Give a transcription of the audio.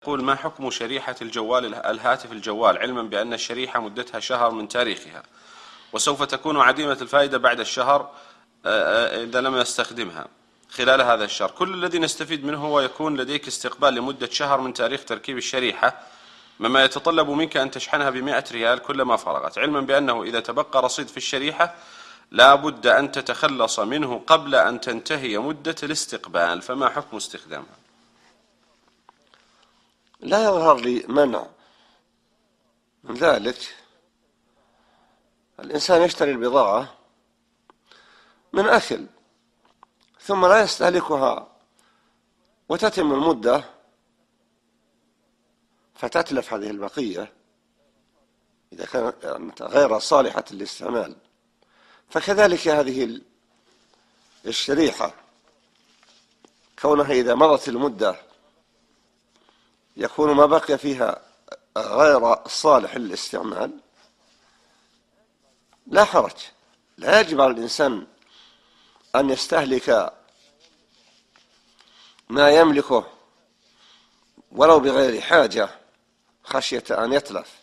يقول: ما حكم شريحة الهاتف الجوال، علما بأن الشريحة مدتها شهر من تاريخها، وسوف تكون عديمة الفائدة بعد الشهر إذا لم نستخدمها خلال هذا الشهر. كل الذي نستفيد منه هو يكون لديك استقبال لمدة شهر من تاريخ تركيب الشريحة، مما يتطلب منك أن تشحنها ب100 ريال كلما فرغت، علما بأنه إذا تبقى رصيد في الشريحة لا بد أن تتخلص منه قبل أن تنتهي مدة الاستقبال، فما حكم استخدامها؟ لا يظهر لي منع من ذلك. الإنسان يشتري البضاعة من أكل ثم لا يستهلكها وتتم المدة فتتلف هذه البقية إذا كانت غير صالحة للاستعمال. فكذلك هذه الشريحة كونها إذا مضت المدة يكون ما بقي فيها غير صالح للاستعمال، لا حرج. لا يجب على الإنسان أن يستهلك ما يملكه ولو بغير حاجة خشية أن يتلف.